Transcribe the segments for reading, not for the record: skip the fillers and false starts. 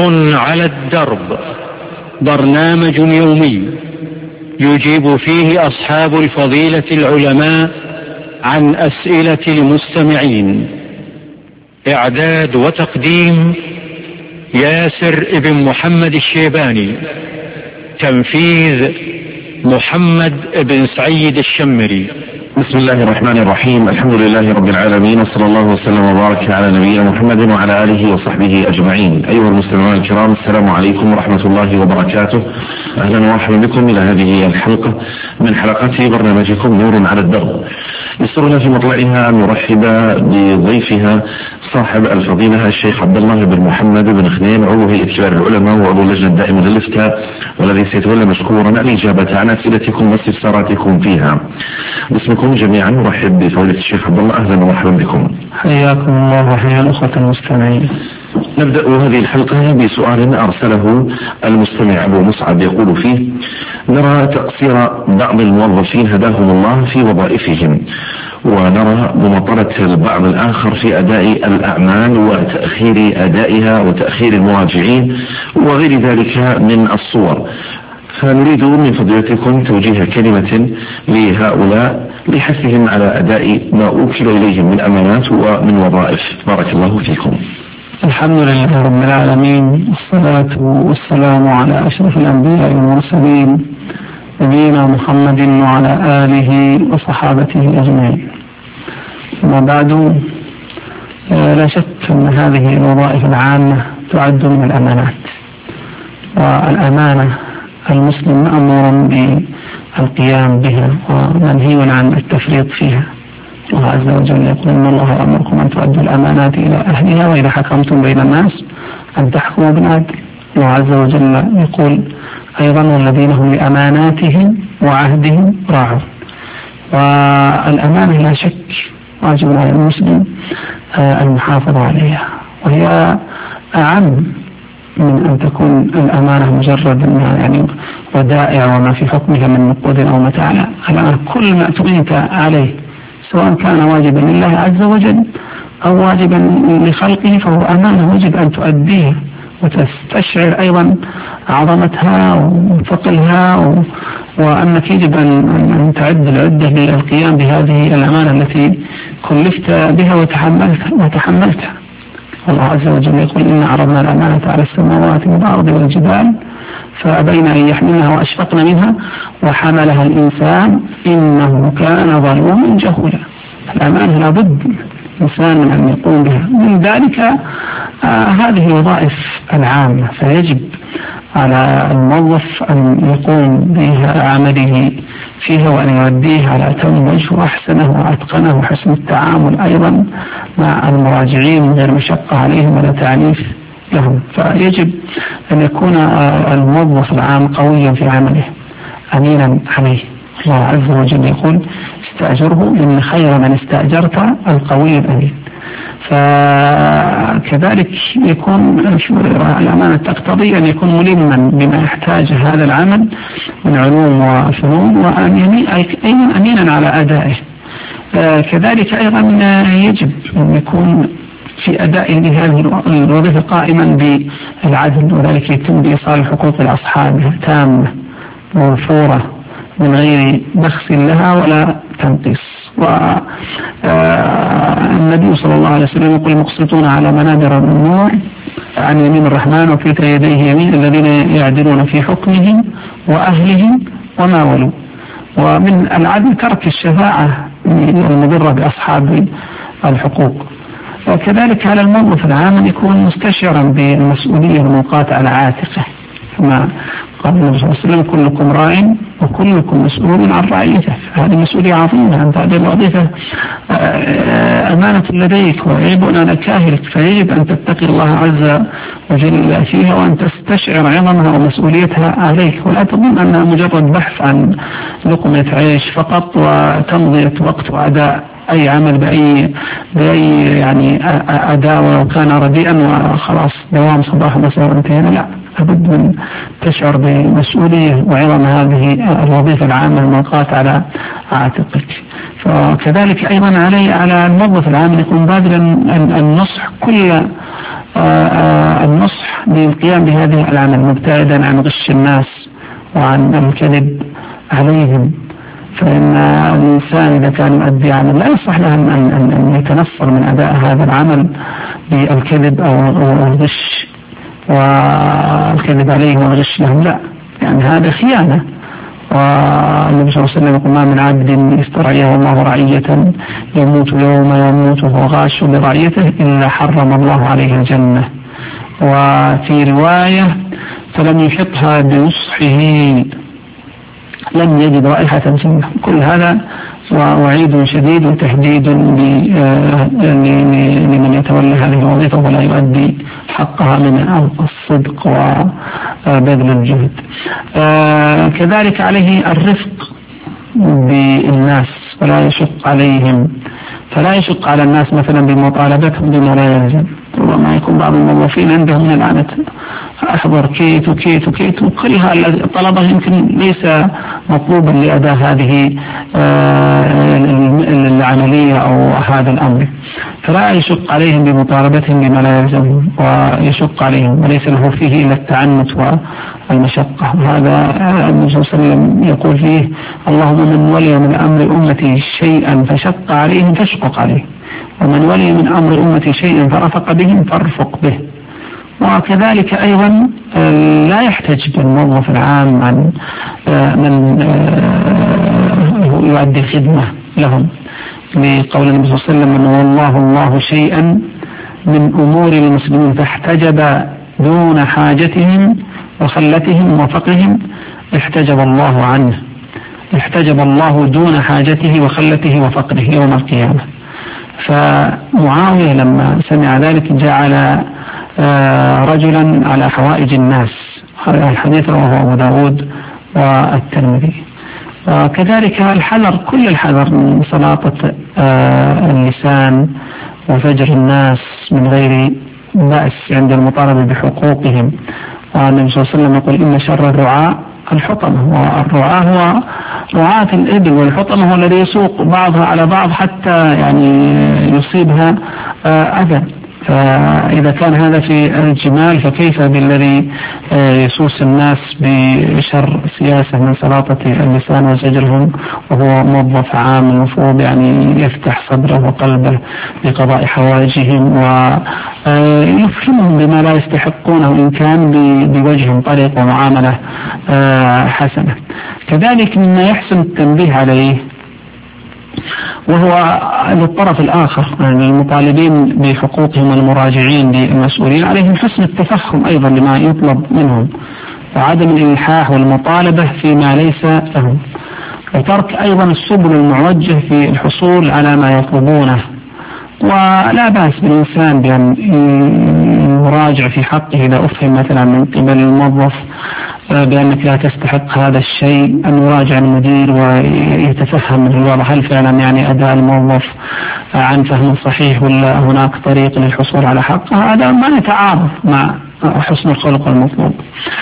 نور على الدرب، برنامج يومي يجيب فيه أصحاب الفضيلة العلماء عن أسئلة المستمعين. إعداد وتقديم ياسر ابن محمد الشيباني. تنفيذ محمد بن سعيد الشمري. بسم الله الرحمن الرحيم. الحمد لله رب العالمين، وصلى الله وسلم وبارك على نبينا محمد وعلى آله وصحبه أجمعين. أيها المستمعون الكرام، السلام عليكم ورحمة الله وبركاته. أهلا ومرحبا بكم إلى هذه الحلقة من حلقات برنامجكم نور على الدرب. يسرنا في مطلعها أن نرحب بضيفها صاحب الفضيلة الشيخ عبد الله بن محمد بن خنين، عضو هيئة كبار العلماء وعضو اللجنة الدائمة للإفتاء، والذي سيتولى مشكورا الإجابة عن أسئلتكم واستفساراتكم فيها. باسمكم جميعا نرحب بفضيلة الشيخ عبد الله. أهلا ومرحبا بكم. حياكم الله وحيا الأخوة المستمعين. نبدأ هذه الحلقة بسؤال أرسله المستمع أبو مصعب، يقول فيه: نرى تقصير بعض الموظفين هداهم الله في وظائفهم، ونرى مماطلة البعض الآخر في أداء الأعمال وتأخير أدائها وتأخير المراجعين وغير ذلك من الصور، فنريد من فضيلتكم توجيه كلمة لهؤلاء لحثهم على أداء ما أوكل إليهم من أمانات ومن وظائف. بارك الله فيكم. الحمد لله رب العالمين، والصلاة والسلام على أشرف الأنبياء والمرسلين، نبينا محمد وعلى آله وصحابته أجمعين. أما بعد، لا شك أن هذه الوظائف العامة تعد من الأمانات، والأمانة المسلم مأمور بالقيام بها ومنهي عن التفريط فيها. الله عز وجل يقول: إن الله يأمركم أن تؤدوا الأمانات إلى أهلها وإذا حكمتم بين الناس أن تحكموا بالعدل. الله عز وجل يقول أيضا: والذين هم لأماناتهم وعهدهم راعون. والأمانة لا شك واجب على المسلم المحافظة عليها، وهي أعم من أن تكون الأمانة مجرد يعني ودائع وما في حكمها من نقود أو متاع. لا، كل ما أتمنت عليه سواء كان واجبا لله عز وجل أو واجبا لخلقه فهو أمانة يجب أن تؤديه، وتستشعر أيضا عظمتها وثقلها، وأنك يجب أن تعد العدة للقيام بهذه الأمانة التي كلفت بها وتحملتها. الله عز وجل يقول: إن عرضنا الأمانة على السماوات والأرض والجبال فأبين أن يحملنها وأشفقن منها وحملها الإنسان إنه كان ظلوما جهولا. الأمانة لابد الإنسان من أن يقوم بها. من ذلك هذه الوظائف العامة، فيجب على الموظف أن يقوم بعمله فيها وأن يؤديه على أتم وجه وأحسنه وأتقنه وحسن التعامل أيضا مع المراجعين من غير مشقة عليهم ولا تعنيف لهم. فيجب أن يكون الموظف العام قويا في عمله أمينا عليه. الله عز وجل يقول: استأجره إن خير من استأجرت القوي الأمين. فكذلك يكون الأمانة تقتضي أن يكون ملما بما يحتاج هذا العمل من علوم وفنون، وأن أيضا أمينا على أدائه. كذلك أيضا يجب أن يكون في أداء هذه الوظيفة قائما بالعدل، وذلك يتم بإيصال حقوق الأصحاب تامة موفورة من غير بخس لها ولا تنقيص. والنبي صلى الله عليه وسلم يقول: المقسطون على منابر من نور عن يمين الرحمن وكلتا يديه يمين الذين يعدلون في حكمهم وأهلهم وما ولوا. ومن العدل ترك الشفاعة المضرة بأصحاب الحقوق. وكذلك على الموظف العام أن يكون مستشعرا بالمسؤولية الموقاة على عاتقه، كما قال النبي صلى الله عليه وسلم: كلكم راع وكلكم مسؤول عن رعيته. هذه مسؤولية عظيمة، أنت هذه الوظيفة أمانة لديك ويجب أن كاهلك، فيجب أن تتقي الله عز وجل فيها وأن تستشعر عظمها ومسؤوليتها عليك، ولا تظن أنها مجرد بحث عن لقمة عيش فقط وتمضية وقت وأداء أي عمل بأي يعني أداء ولو كان رديئا وخلاص دوام صباح مساء وانتهينا. لا، لابد من تشعر بمسؤولية وعظم هذه الوظيفة العامة الموقاة على عاتقك. فكذلك أيضا على الموظف العام يكون باذلا النصح كل النصح بالقيام بهذه العمل مبتعدا عن غش الناس وعن الكذب عليهم. فإن الإنسان إذا كان يؤدي عمل لا يصح له أن يتنفر من أداء هذا العمل بالكذب أو الغش والكذب عليه والغش لهم، لا، يعني هذا خيانة. والنبي صلى الله عليه وسلم يقول: ما من عبد استرعيه الله رعية يموت يوم يموت وهو غاش لرعيته إلا حرم الله عليه الجنة. وفي رواية: فلم يحطها بنصحه لم يجد رائحة الجنة. كل هذا وعيد شديد وتهديد لمن يتولى هذه الوظيفة ولا يؤدي حقها من الصدق وبذل الجهد. كذلك عليه الرفق بالناس ولا يشق عليهم، فلا يشق على الناس مثلا بمطالبتهم بما لا يلزم. ربما يكون بعض الموظفين عندهم من العنة: أحضر كيت وكيت وكيت، وكلها الطلبة يمكن ليس مطلوبا لأداء هذه العملية أو هذا الأمر، فلا يشق عليهم بمطالبتهم بما لا يلزمهم ويشق عليهم وليس له فيه إلا التعنت والمشقة. هذا النبي صلى الله عليه وسلم يقول فيه: اللهم من ولي من أمر أمتي شيئا فشق عليهم فاشقق عليه، ومن ولي من أمر أمتي شيئا فرفق بهم فارفق به. وكذلك أيضا لا يحتج بالموظف العام عن من يؤدي الخدمة لهم، لقول النبي صلى الله عليه وسلم: أنه والله الله شيئا من أمور المسلمين فاحتجب دون حاجتهم وخلتهم وفقرهم احتجب الله عنه، احتجب الله دون حاجته وخلته وفقره يوم القيامة. فمعاوية لما سمع ذلك جعل رجلا على حوائج الناس. هذا الحديث رواه أبو داود والترمذي. وكذلك الحذر، كل الحذر من سلاطة اللسان وفجر الناس من غير بأس عند المطالبة بحقوقهم. والنبي صلى الله عليه وسلم يقول: إن شر الرعاء الحطمة. والرعاء هو رعاة الإبل، والحطمة هو الذي يسوق بعضها على بعض حتى يعني يصيبها أذى. فإذا كان هذا في الجمال فكيف بالذي يسوس الناس بشر سياسة من سلاطة اللسان وزجرهم، وهو موظف عام المفروض يعني يفتح صدره وقلبه لقضاء حوائجهم ويفهمهم بما لا يستحقونه إن كان بوجه طريق ومعاملة حسنة. كذلك مما يحسن التنبيه عليه وهو للطرف الآخر، يعني المطالبين بحقوقهم والمراجعين للمسؤولين عليهم حسن التفهم أيضا لما يطلب منهم، وعدم الإلحاح والمطالبة فيما ليس لهم، وترك أيضا السبل المعوجة في الحصول على ما يطلبونه. ولا بأس بالإنسان بأن يراجع في حقه إذا أفهم مثلا من قبل الموظف بأنك لا تستحق هذا الشيء، أن يراجع المدير ويتفهم من الوضع هل فعلا يعني أداء الموظف عن فهم صحيح ولا هناك طريق للحصول على حقه. هذا ما يتعارض مع حسن الخلق المطلوب.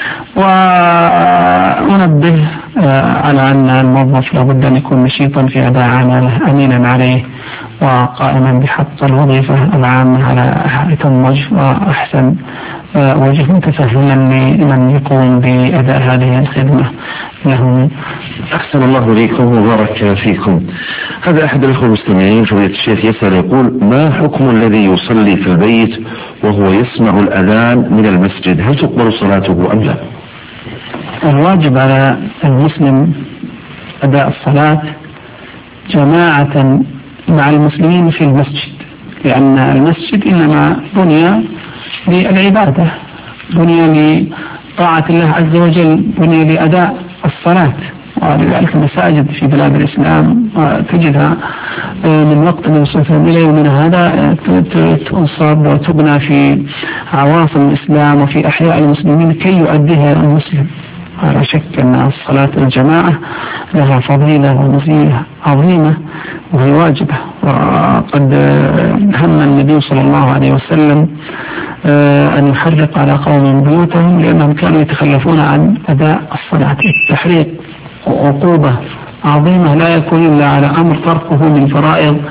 ونبه على أن الموظف لابد أن يكون نشيطا في أداء عمله، أمينا عليه، وقائما بحق الوظيفة العامة على أتم وجه وأحسن وجه، متفهما لمن يقوم بأداء هذه الخدمة له. أحسن الله إليكم وبارك فيكم. هذا أحد الأخوة المستمعين فضيلة الشيخ يسأل يقول: ما حكم الذي يصلي في البيت وهو يسمع الأذان من المسجد، هل تقبل صلاته أم لا؟ الواجب على المسلم أداء الصلاة جماعة مع المسلمين في المسجد، لأن المسجد إنما بني للعبادة، بني لطاعة الله عز وجل، بني لأداء الصلاة. ولذلك المساجد في بلاد الإسلام تجدها من وقت النبي صلى الله عليه وسلم إلى يومنا هذا تنصب وتبنى في عواصم الإسلام وفي أحياء المسلمين كي يؤديها المسلم. لا شك أن الصلاة الجماعة لها فضيلة ومزية عظيمة وهي واجبة. وقد هم النبي صلى الله عليه وسلم أن يحرق على قوم بيوتهم لأنهم كانوا يتخلفون عن أداء الصلاة. التحريق عقوبة عظيمة لا يكون إلا على أمر تركه من فرائض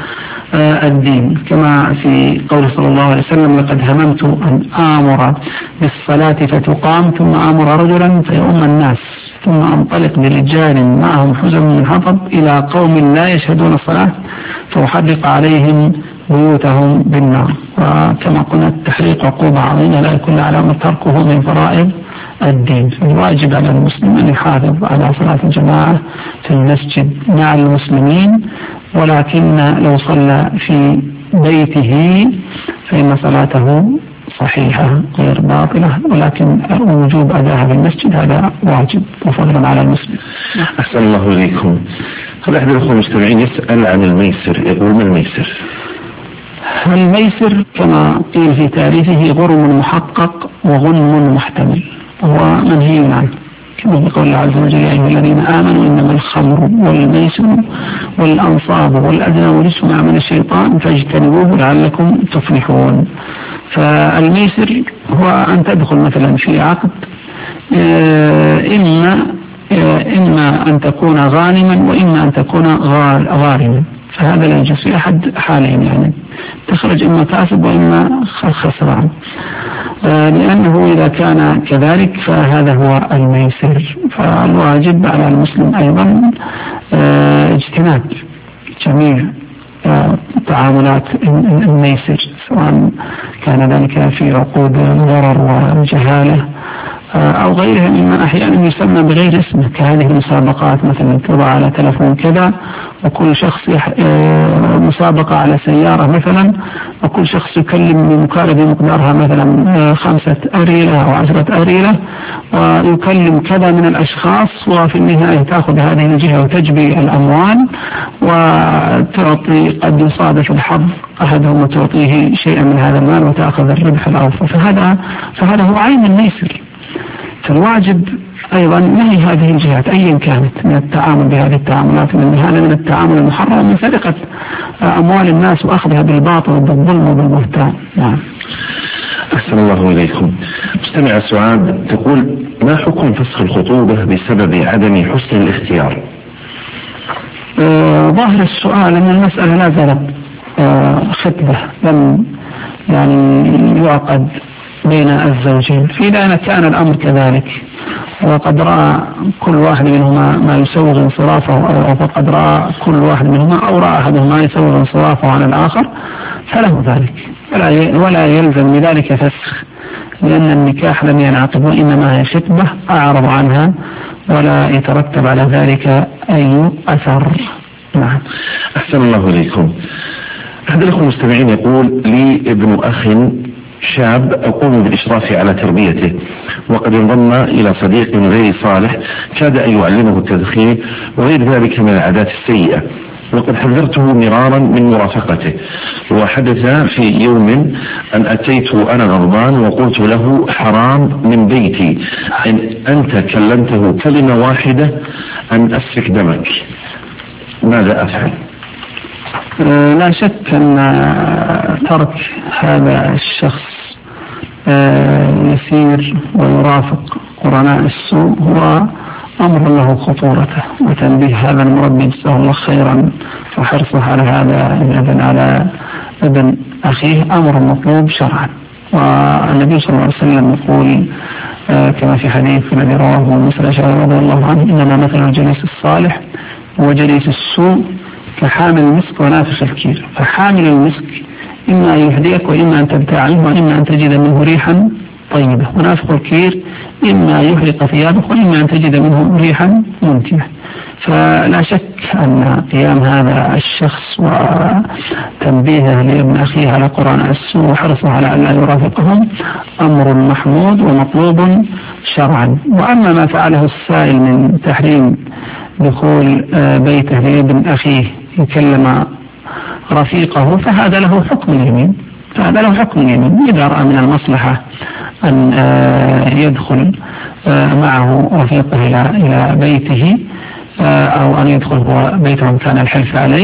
الدين، كما في قول صلى الله عليه وسلم: لقد هممت أن آمر بالصلاة فتقام ثم آمر رجلا فيؤم الناس ثم أنطلق برجال معهم حزم من حطب إلى قوم لا يشهدون الصلاة فأحرق عليهم بيوتهم بالنار. وكما قلنا التحريق عقوبة عظيمة لا يكون على تركه من فرائض الدين، فالواجب على المسلم أن يحافظ على صلاة الجماعة في المسجد مع المسلمين، ولكن لو صلى في بيته فإن صلاته صحيحة غير باطلة، ولكن وجوب أداءها في المسجد هذا واجب وفضلا على المسلم. أحسن الله إليكم. هل أحد الأخوة المستمعين يسأل عن الميسر، يقول: ما الميسر؟ الميسر كما قيل في تعريفه غرم محقق وغنم محتمل، وهو منهي عنه كما في قول الله عز وجل: يا أيها الذين آمنوا إنما الخمر والميسر والأنصاب والأزلام رجس من عمل الشيطان فاجتنبوه لعلكم تفلحون. فالميسر هو أن تدخل مثلا في عقد إما أن تكون غانما وإما أن تكون غارما، فهذا لا يجوز في أحد حالين، يعني تخرج إما كاسب وإما خسران، لأنه إذا كان كذلك فهذا هو الميسر. فالواجب على المسلم أيضا اجتناب جميع تعاملات الميسر، سواء كان ذلك في عقود الضرر والجهالة أو غيرها مما أحيانا يسمى بغير اسمه، كهذه المسابقات مثلا توضع على تلفون كذا وكل شخص مسابقة على سيارة مثلا، وكل شخص يكلم بمكالمة مقدارها مثلا 5 أريلة أو 10 أريلة، ويكلم كذا من الأشخاص، وفي النهاية تأخذ هذه الجهة وتجبي الأموال وتعطي، قد يصادف الحظ أحدهم وتعطيه شيئا من هذا المال وتأخذ الربح الأوفى، فهذا هو عين الميسر. فالواجب أيضا نهي هذه الجهات أيا كانت من التعامل بهذه التعاملات، من هذا من التعامل المحرم من سرقة أموال الناس وأخذها بالباطل وبالظلم وبالبهتان. نعم. أحسن الله إليكم. مستمع سعاد تقول: ما حكم فسخ الخطوبة بسبب عدم حسن الاختيار؟ ظاهر السؤال أن المسألة لا زالت خطبة لم يعني يعقد بين الزوجين، فإذا كان الأمر كذلك وقد رأى كل واحد منهما ما يسوغ انصرافه أو فقد رأى كل واحد منهما أو رأى أحدهما يسوغ انصرافه عن الآخر فله ذلك، ولا يلزم بذلك فسخ، لأن النكاح لم ينعقد وإنما هي خطبة أعرض عنها ولا يترتب على ذلك أي أثر. نعم. أحسن الله إليكم. أحد الأخوة المستمعين يقول: لي ابن أخ شاب أقوم بالإشراف على تربيته، وقد انضم إلى صديق غير صالح كاد أن يعلمه التدخين وغير ذلك من العادات السيئة، وقد حذرته مرارا من مرافقته، وحدث في يوم أن أتيت أنا غضبان وقلت له: حرام من بيتي إن أنت كلمته كلمة واحدة أن أسفك دمك، ماذا أفعل؟ لا شك أن ترك هذا الشخص يسير ويرافق قرناء السوء هو أمر له خطورته، وتنبيه هذا المربي جزاه الله خيرا وحرصه على هذا على ابن أخيه أمر مطلوب شرعا. والنبي صلى الله عليه وسلم يقول كما في حديث الذي رواه موسى الأشعري رضي الله عنه: إنما مثل الجليس الصالح وجليس السوء كحامل المسك ونافخ الكير، فحامل المسك إما أن يهديك وإما أن تبتاع منه وإما أن تجد منه ريحا طيبة، ونافخ الكير إما يحرق ثيابك وإما أن تجد منه ريحا منتنة. فلا شك أن قيام هذا الشخص وتنبيهه لابن أخيه على قرآن السوء وحرصه على أن لا يرافقهم أمر محمود ومطلوب شرعا. وأما ما فعله السائل من تحريم دخول بيته لابن أخيه يكلم رفيقه فهذا له حكم اليمين، إذا رأى من المصلحة أن يدخل معه رفيقه إلى بيته أو أن يدخل هو بيته كان الحلف عليه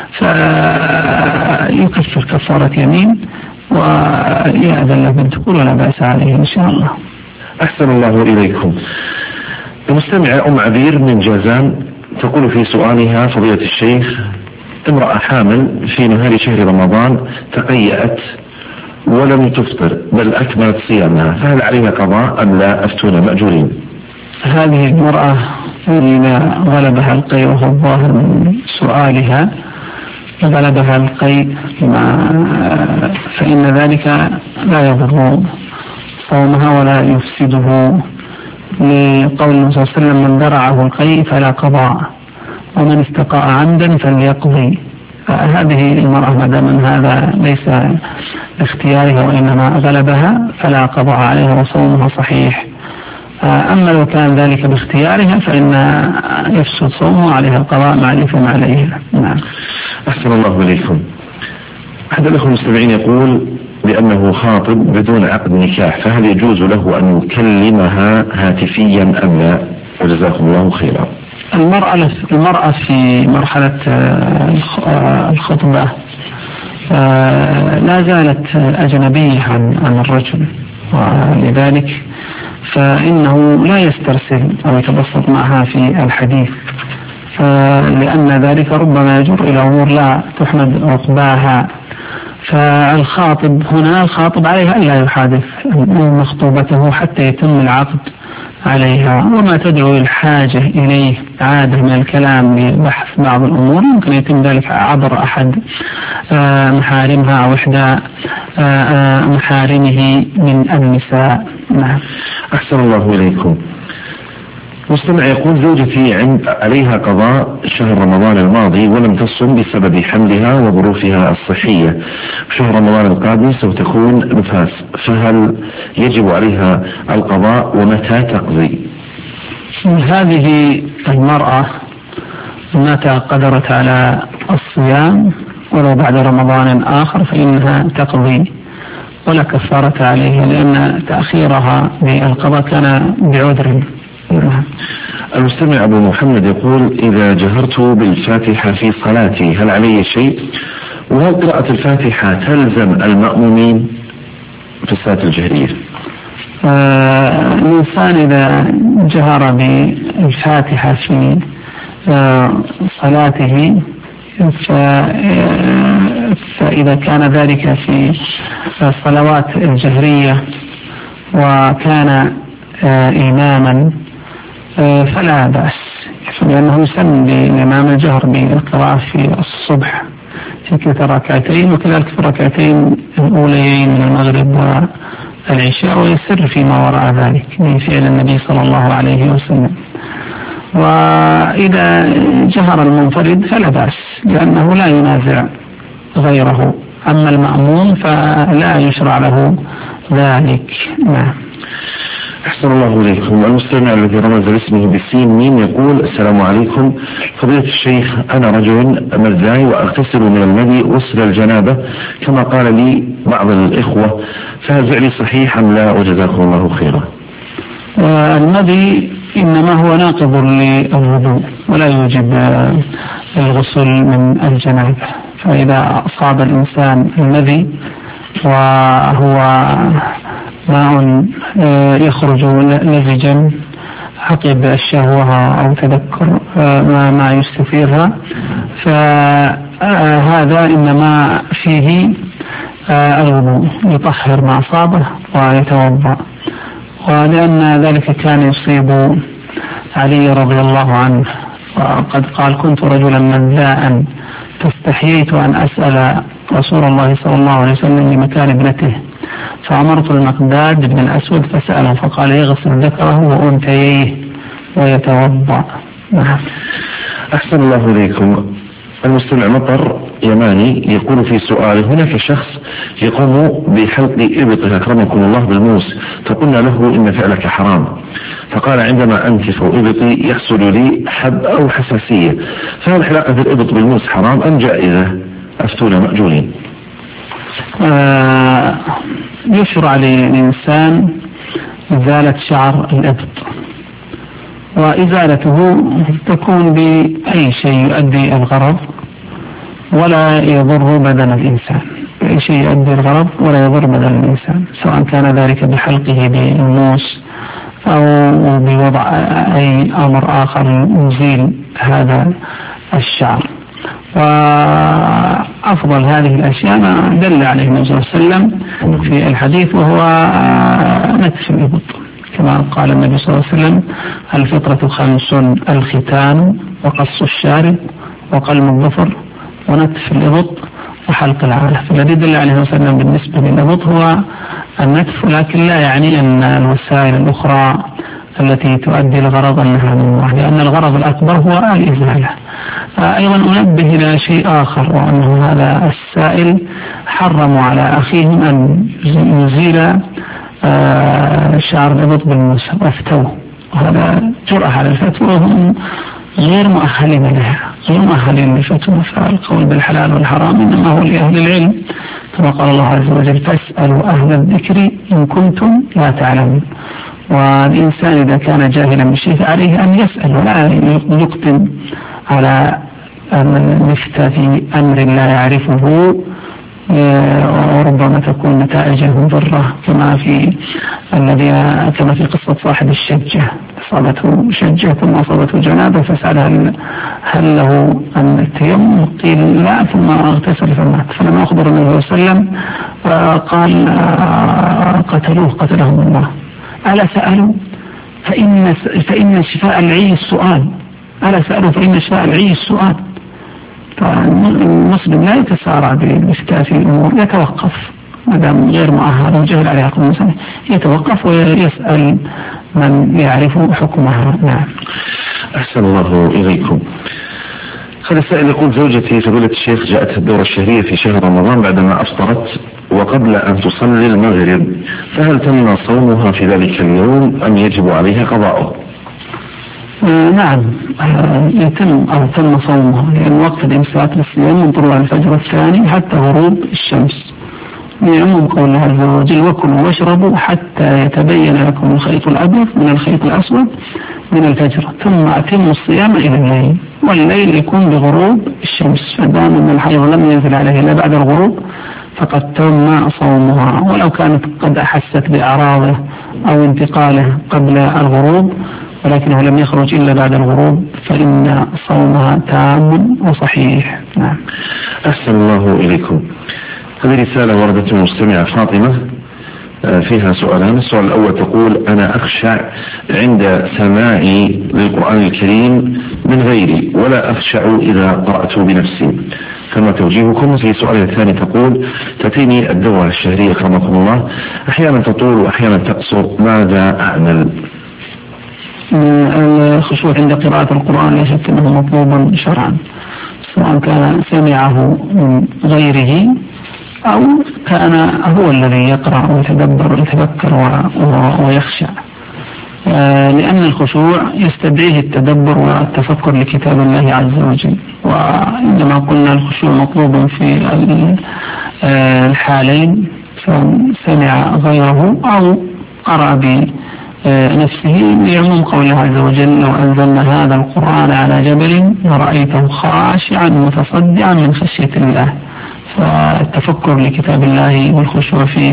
فيكفر كفارة يمين ويأذن له بالدخول ولا بأس عليه إن شاء الله. أحسن الله إليكم. المستمعة أم عبير من جازان تقول في سؤالها: فضيلة الشيخ، امرأة حامل في نهار شهر رمضان تقيأت ولم تفطر بل أكملت صيامها، فهل عليها قضاء أم لا؟ أفتونا مأجورين. هذه المرأة إذا غلبها القيء، وهو الظاهر من سؤالها غلبها القيء فإن ذلك لا يضر صومها ولا يفسده، لقول النبي صلى الله عليه وسلم: من درعه القيء فلا قضاء، ومن استقاء عمدا فليقضي. هذه المرأة ما دام هذا ليس باختيارها وإنما غلبها فلا قضاء عليها وصومها صحيح. أما لو كان ذلك باختيارها فإن يفسد صومه عليها القضاء مع الإثم عليها. نعم. أحسن الله إليكم. أحد الأخوة المستمعين يقول بأنه خاطب بدون عقد نكاح، فهل يجوز له أن يكلمها هاتفيا أم لا؟ وجزاكم الله خيرا. المرأة في مرحلة الخطبة لا زالت أجنبية عن الرجل، ولذلك فإنه لا يسترسل أو يتبسط معها في الحديث، لأن ذلك ربما يجر إلى أمور لا تحمد عقباها. فالخاطب هنا الخاطب عليها ألا يحادث مخطوبته حتى يتم العقد عليها، وما تدعو الحاجة إليه عادة من الكلام لبحث بعض الأمور ممكن يتم ذلك عبر أحد محارمها أو إحدى محارمه من النساء. نعم. أحسن الله إليكم. مستمع يقول: زوجتي عليها قضاء شهر رمضان الماضي ولم تصم بسبب حملها وظروفها الصحية، شهر رمضان القادم سوف تكون نفاس، فهل يجب عليها القضاء ومتى تقضي؟ هذه المرأة متى قدرت على الصيام ولو بعد رمضان آخر فإنها تقضي ولا كفارة عليها، لأن تأخيرها بالقضاء كان بعذر. المستمع أبو محمد يقول: إذا جهرت بالفاتحة في صلاتي هل علي شيء؟ وهل قراءة الفاتحة تلزم المأمومين في الصلاة الجهرية؟ الإنسان إذا جهر بالفاتحة في صلاته فإذا كان ذلك في الصلوات الجهرية وكان إماما فلا بأس، لأنه يسن للإمام الجهر بالقراءة في الصبح في كلتا ركعتين، وكذلك في الركعتين الأوليين من المغرب والعشاء، ويسر فيما وراء ذلك من فعل النبي صلى الله عليه وسلم. وإذا جهر المنفرد فلا بأس، لأنه لا ينازع غيره، أما المأموم فلا يشرع له ذلك. نعم. أحسن الله إليكم. المستمع الذي رمز اسمه بالسين ميم يقول: السلام عليكم فضيلة الشيخ، أنا رجل مزاي وأغتسل من المذي غسل الجنابة كما قال لي بعض الإخوة، فهل فعلي صحيح أم لا؟ وجزاكم الله خيرا. المذي إنما هو ناقض للوضوء ولا يوجب الغسل من الجنابة، فإذا أصاب الإنسان المذي وهو ماء يخرج لزجا عقب الشهوة أو تذكر ما يستثيرها، فهذا إنما فيه الوضوء، يطهر ما أصابه ويتوضأ. ولأن ذلك كان يصيب علي رضي الله عنه، وقد قال: كنت رجلا مذاء فاستحييت أن أسأل رسول الله صلى الله عليه وسلم لمكان ابنته، فأمرت المقداد بن الأسود فسأله فقال: يغسل ذكره وأنثيه ويتوضأ. أحسن الله إليكم. المستمع مطر يماني يقول في سؤال: هناك شخص يقوم بحلق إبطه أكرمكم الله بالموس، فقلنا له إن فعلك حرام، فقال: عندما أنتف إبطي يحصل لي حب أو حساسية، فهل حلاقة الإبط بالموس حرام أم جائزة؟ أفتونا مأجورين. يشرع للإنسان إزالة شعر الإبط، وإزالته تكون بأي شيء يؤدي الغرض ولا يضر بدن الإنسان، بأي شيء يؤدي الغرض ولا يضر بدن الإنسان، سواء كان ذلك بحلقه بالموس أو بوضع أي أمر آخر يزيل هذا الشعر. وأفضل هذه الأشياء ما دل عليه النبي صلى الله عليه وسلم في الحديث، وهو نتف الإبط، كما قال النبي صلى الله عليه وسلم: الفطرة 5: الختان، وقص الشارب، وقلم الظفر، ونتف الإبط، وحلق العانة. فالذي دل عليه النبي صلى الله عليه وسلم بالنسبة للإبط هو النتف، لكن لا يعني أن الوسائل الأخرى التي تؤدي الغرض أنها ممنوعة، لأن الغرض الأكبر هو الإزالة. أيضا أنبه إلى شيء آخر، وأنه هذا السائل حرموا على أخيهم أن يزيل شعر الإبط بالموسى وافتوه، وهذا جرأة على الفتوى وهم غير مؤهلين لها، غير مؤهلين للفتوى. فالقول بالحلال والحرام إنما هو لأهل العلم، كما قال الله عز وجل: فاسألوا أهل الذكر إن كنتم لا تعلمون. والإنسان إذا كان جاهلا بشيء فعليه أن يسأل، ولا يقدم على المفتى في أمر لا يعرفه، وربما تكون نتائجه مضرة، كما في قصة صاحب الشجة، أصابته شجة ثم أصابته جنابة فسأل هل له أن التيمم؟ قيل لا، ثم اغتسل فمات. فلما أخبر النبي صلى الله عليه وسلم قال: قتلهم الله. ألا سألوا فإن شفاء العي السؤال، ألا سألوا فإن شفاء العي السؤال. فالمسلم لا يتسارع بالافتاء في الأمور، يتوقف ما دام غير مؤهل وجهل عليه حكم المسلم، يتوقف ويسأل من يعرف حكمها. نعم. أحسن الله إليكم. هذا السائل يقول: زوجتي فضيلة الشيخ جاءت الدورة الشهرية في شهر رمضان بعدما أفطرت وقبل أن تصلي المغرب، فهل تم صومها في ذلك اليوم أم يجب عليها قضاؤه؟ نعم، تم صومها، لأن وقت الإمساك للصيام من طلوع الفجر الثاني حتى غروب الشمس، من عموم قول الله عز وجل: وكلوا واشربوا حتى يتبين لكم الخيط الأبيض من الخيط الأسود من الفجر، ثم أتموا الصيام إلى الليل، والليل يكون بغروب الشمس. فدام أن الحيض لم ينزل عليه إلا بعد الغروب فقد تم صومها، ولو كانت قد أحست بأعراضه أو انتقاله قبل الغروب ولكنه لم يخرج إلا بعد الغروب فإن صومها تام وصحيح. نعم. أحسن الله إليكم. هذه رسالة وردت من المستمعة فاطمة فيها سؤالان. السؤال الأول تقول: أنا أخشع عند سماعي للقرآن الكريم من غيري ولا أخشع إذا قرأت بنفسي، فما توجيهكم؟ في سؤال الثاني تقول: تأتيني الدورة الشهرية كرمكم الله أحيانا تطول وأحيانا تقصر، ماذا أعمل؟ الخشوع عند قراءة القرآن لا شك أنه مطلوب شرعا، سواء كان سمعه من غيره أو كان هو الذي يقرأ ويتدبر ويتفكر ويخشع، لأن الخشوع يستدعيه التدبر والتفكر لكتاب الله عز وجل. وإنما قلنا الخشوع مطلوب في الحالين، سمع غيره أو قرأ بنفسه، لعموم قول الله عز وجل: لو أنزلنا هذا القرآن على جبل لرأيته خاشعا متصدعا من خشية الله. فالتفكر لكتاب الله والخشوع فيه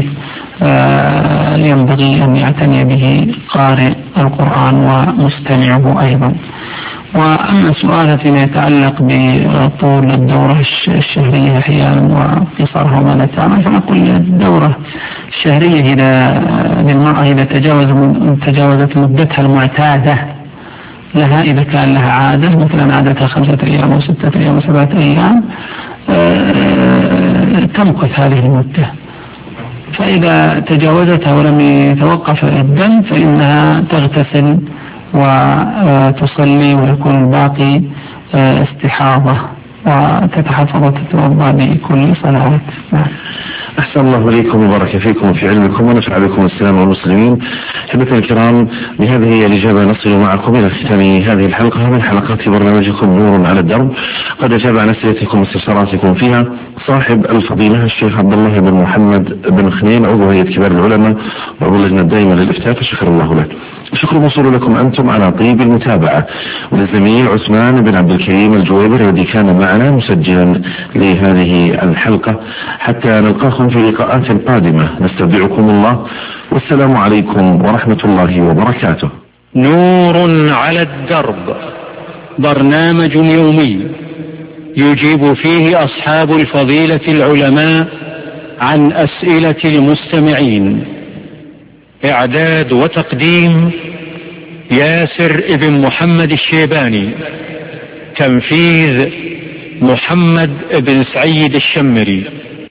ينبغي أن يعتني به قارئ القرآن ومستمعه أيضا. وأما سؤالها فيما يتعلق بطول الدورة الشهرية أحيانا وقصرها وما تعمل، فنقول الدورة الشهرية للمرأة إذا تجاوزت مدتها المعتادة لها، إذا كان لها عادة مثلا عادتها 5 أيام أو 6 أيام أو 7 أيام، تمكث هذه المدة. فإذا تجاوزتها ولم يتوقف الدم فإنها تغتسل وتصلي ويكون الباقي استحاضة، وتتحفظ وتتوضأ بكل صلاة. أحسن الله إليكم وبارك فيكم وفي علمكم ونفع بكم السلام والمسلمين. أحبتنا الكرام، بهذه هي الإجابة نصل معكم إلى ختام هذه الحلقة من حلقات برنامجكم نور على الدرب. قد أجاب عن أسئلتكم واستفساراتكم فيها صاحب الفضيلة الشيخ عبد الله بن محمد بن خنين، عضو هيئة كبار العلماء وعضو اللجنة الدائمة للإفتاء، فشكر الله له. الشكر موصول لكم أنتم على طيب المتابعة، وللزميل عثمان بن عبد الكريم الجويبر الذي كان معنا مسجلا لهذه الحلقة. حتى نلقاكم في لقاءات قادمة نستودعكم الله، والسلام عليكم ورحمة الله وبركاته. نور على الدرب، برنامج يومي يجيب فيه أصحاب الفضيلة العلماء عن أسئلة المستمعين. إعداد وتقديم ياسر ابن محمد الشيباني. تنفيذ محمد بن سعيد الشمري.